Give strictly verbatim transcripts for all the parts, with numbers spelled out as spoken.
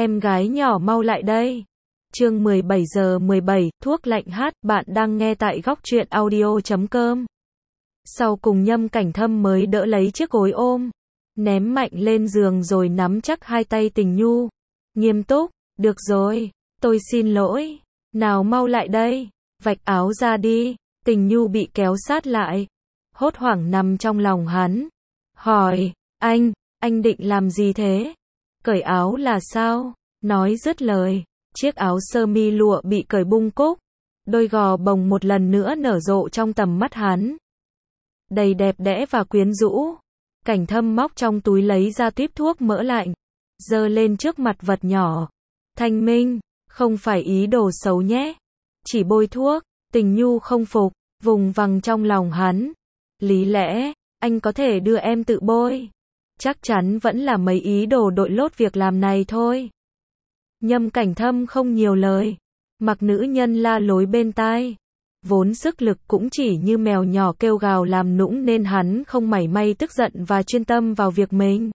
em gái nhỏ mau lại đây. Chương mười bảy giờ mười bảy, thuốc lạnh hát, bạn đang nghe tại góc truyện audio chấm com. Sau cùng Nhâm Cảnh Thâm mới đỡ lấy chiếc gối ôm, ném mạnh lên giường rồi nắm chắc hai tay Tình Nhu. Nghiêm túc, được rồi, tôi xin lỗi, nào mau lại đây, vạch áo ra đi. Tình Nhu bị kéo sát lại, hốt hoảng nằm trong lòng hắn, hỏi, anh, anh định làm gì thế? Cởi áo là sao? Nói dứt lời, chiếc áo sơ mi lụa bị cởi bung cúc, đôi gò bồng một lần nữa nở rộ trong tầm mắt hắn. Đầy đẹp đẽ và quyến rũ. Cảnh Thâm móc trong túi lấy ra tuýp thuốc mỡ lạnh, giơ lên trước mặt vật nhỏ. Thanh minh, không phải ý đồ xấu nhé. Chỉ bôi thuốc. Tình Nhu không phục, vùng vằng trong lòng hắn. Lý lẽ, anh có thể đưa em tự bôi. Chắc chắn vẫn là mấy ý đồ đội lốt việc làm này thôi. Nhâm Cảnh Thâm không nhiều lời, mặc nữ nhân la lối bên tai. Vốn sức lực cũng chỉ như mèo nhỏ kêu gào làm nũng nên hắn không mảy may tức giận và chuyên tâm vào việc mình.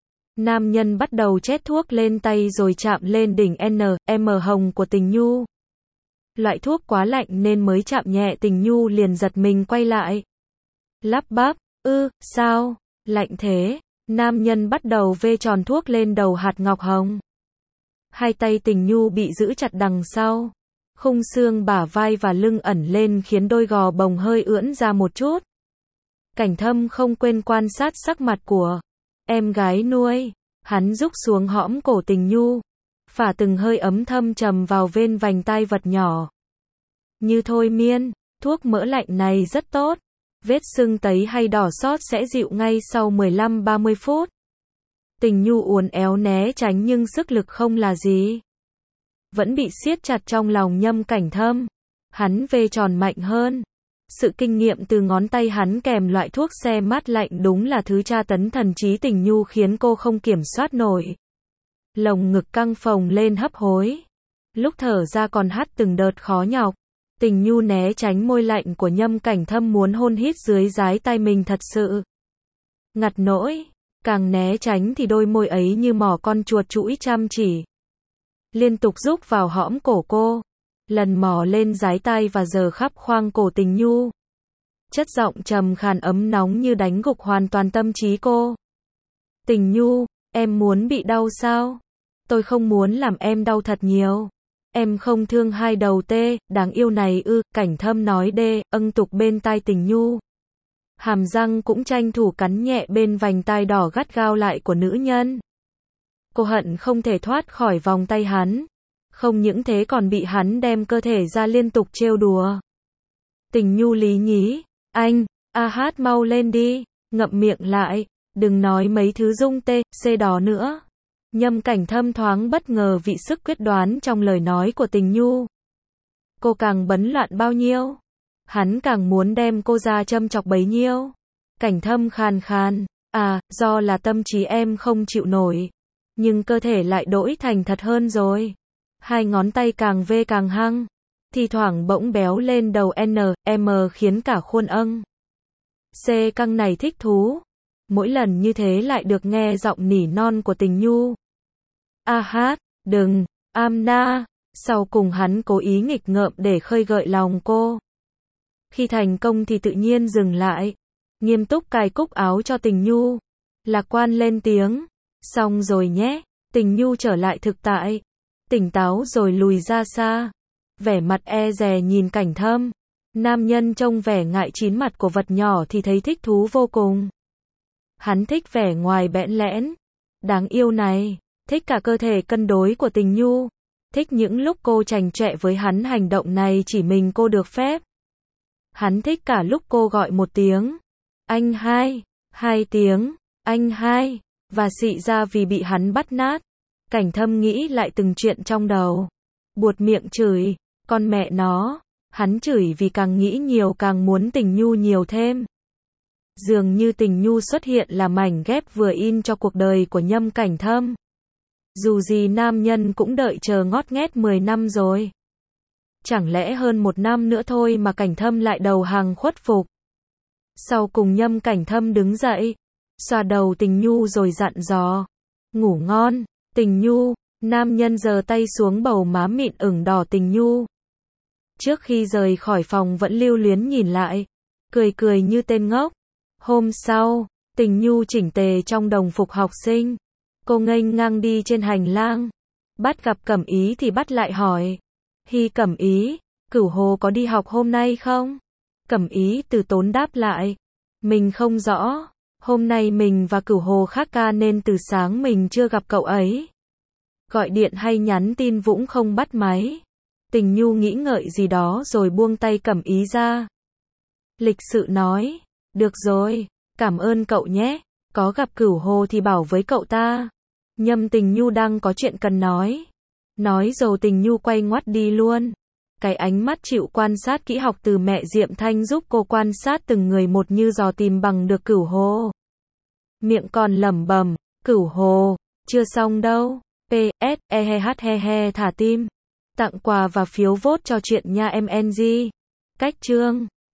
Nam nhân bắt đầu chét thuốc lên tay rồi chạm lên đỉnh N M hồng của Tình Nhu. Loại thuốc quá lạnh nên mới chạm nhẹ Tình Nhu liền giật mình quay lại. Lắp bắp, ư, sao, lạnh thế? Nam nhân bắt đầu vê tròn thuốc lên đầu hạt ngọc hồng. Hai tay Tình Nhu bị giữ chặt đằng sau. Khung xương bả vai và lưng ẩn lên khiến đôi gò bồng hơi ưỡn ra một chút. Cảnh Thâm không quên quan sát sắc mặt của em gái nuôi. Hắn rúc xuống hõm cổ Tình Nhu, phả từng hơi ấm thâm trầm vào vên vành tai vật nhỏ. Như thôi miên, thuốc mỡ lạnh này rất tốt. Vết sưng tấy hay đỏ sót sẽ dịu ngay sau mười lăm ba mươi phút. Tình Nhu uốn éo né tránh nhưng sức lực không là gì. Vẫn bị siết chặt trong lòng Nhâm Cảnh Thâm. Hắn vê tròn mạnh hơn. Sự kinh nghiệm từ ngón tay hắn kèm loại thuốc xe mát lạnh đúng là thứ tra tấn thần trí Tình Nhu khiến cô không kiểm soát nổi. Lồng ngực căng phồng lên hấp hối. Lúc thở ra còn hắt từng đợt khó nhọc. Tình Nhu né tránh môi lạnh của Nhâm Cảnh Thâm muốn hôn hít dưới dái tay mình thật sự. Ngặt nỗi, càng né tránh thì đôi môi ấy như mỏ con chuột chũi chăm chỉ. Liên tục rúc vào hõm cổ cô, lần mò lên dái tay và giờ khắp khoang cổ Tình Nhu. Chất giọng trầm khàn ấm nóng như đánh gục hoàn toàn tâm trí cô. Tình Nhu, em muốn bị đau sao? Tôi không muốn làm em đau thật nhiều. Em không thương hai đầu tê, đáng yêu này ư, Cảnh Thâm nói đê, âng tục bên tai Tình Nhu. Hàm răng cũng tranh thủ cắn nhẹ bên vành tai đỏ gắt gao lại của nữ nhân. Cô hận không thể thoát khỏi vòng tay hắn. Không những thế còn bị hắn đem cơ thể ra liên tục trêu đùa. Tình Nhu lý nhí, anh, a hát mau lên đi, ngậm miệng lại, đừng nói mấy thứ dung tê, xê đó nữa. Nhâm Cảnh Thâm thoáng bất ngờ vị sức quyết đoán trong lời nói của Tình Nhu. Cô càng bấn loạn bao nhiêu, hắn càng muốn đem cô ra châm chọc bấy nhiêu. Cảnh Thâm khàn khàn, à, do là tâm trí em không chịu nổi, nhưng cơ thể lại đổi thành thật hơn rồi. Hai ngón tay càng vê càng hăng, thi thoảng bỗng béo lên đầu N M khiến cả khuôn âng C căng này thích thú. Mỗi lần như thế lại được nghe giọng nỉ non của Tình Nhu. A hát, đừng, Amna. Sau cùng hắn cố ý nghịch ngợm để khơi gợi lòng cô. Khi thành công thì tự nhiên dừng lại, nghiêm túc cài cúc áo cho Tình Nhu. Lạc quan lên tiếng, xong rồi nhé. Tình Nhu trở lại thực tại, tỉnh táo rồi lùi ra xa. Vẻ mặt e dè nhìn Cảnh Thâm. Nam nhân trông vẻ ngại chín mặt của vật nhỏ thì thấy thích thú vô cùng. Hắn thích vẻ ngoài bẽn lẽn, đáng yêu này, thích cả cơ thể cân đối của Tình Nhu, thích những lúc cô chành chọe với hắn, hành động này chỉ mình cô được phép. Hắn thích cả lúc cô gọi một tiếng, anh hai, hai tiếng, anh hai, và xị ra vì bị hắn bắt nát. Cảnh Thâm nghĩ lại từng chuyện trong đầu, buột miệng chửi, con mẹ nó, hắn chửi vì càng nghĩ nhiều càng muốn Tình Nhu nhiều thêm. Dường như Tình Nhu xuất hiện là mảnh ghép vừa in cho cuộc đời của Nhâm Cảnh Thâm. Dù gì nam nhân cũng đợi chờ ngót nghét mười năm rồi. Chẳng lẽ hơn một năm nữa thôi mà Cảnh Thâm lại đầu hàng khuất phục. Sau cùng Nhâm Cảnh Thâm đứng dậy, xoa đầu Tình Nhu rồi dặn dò. Ngủ ngon, Tình Nhu, Nam nhân giơ tay xuống bầu má mịn ửng đỏ Tình Nhu. Trước khi rời khỏi phòng vẫn lưu luyến nhìn lại, cười cười như tên ngốc. Hôm sau, Tình Nhu chỉnh tề trong đồng phục học sinh. Cô nghênh ngang đi trên hành lang. Bắt gặp Cẩm Ý thì bắt lại hỏi. Hi Cẩm Ý, Cửu Hồ có đi học hôm nay không? Cẩm Ý từ tốn đáp lại. Mình không rõ. Hôm nay mình và Cửu Hồ khác ca nên từ sáng mình chưa gặp cậu ấy. Gọi điện hay nhắn tin Vũng không bắt máy. Tình Nhu nghĩ ngợi gì đó rồi buông tay Cẩm Ý ra. Lịch sự nói. Được rồi, cảm ơn cậu nhé. Có gặp Cửu Hồ thì bảo với cậu ta. Nhâm Tình Nhu đang có chuyện cần nói. Nói rồi Tình Nhu quay ngoắt đi luôn. Cái ánh mắt chịu quan sát kỹ học từ mẹ Diệm Thanh giúp cô quan sát từng người một như dò tìm bằng được Cửu Hồ. Miệng còn lẩm bẩm, Cửu Hồ, chưa xong đâu. pê ét, e he hát he he thả tim. Tặng quà và phiếu vote cho chuyện nha em en giê. Cách chương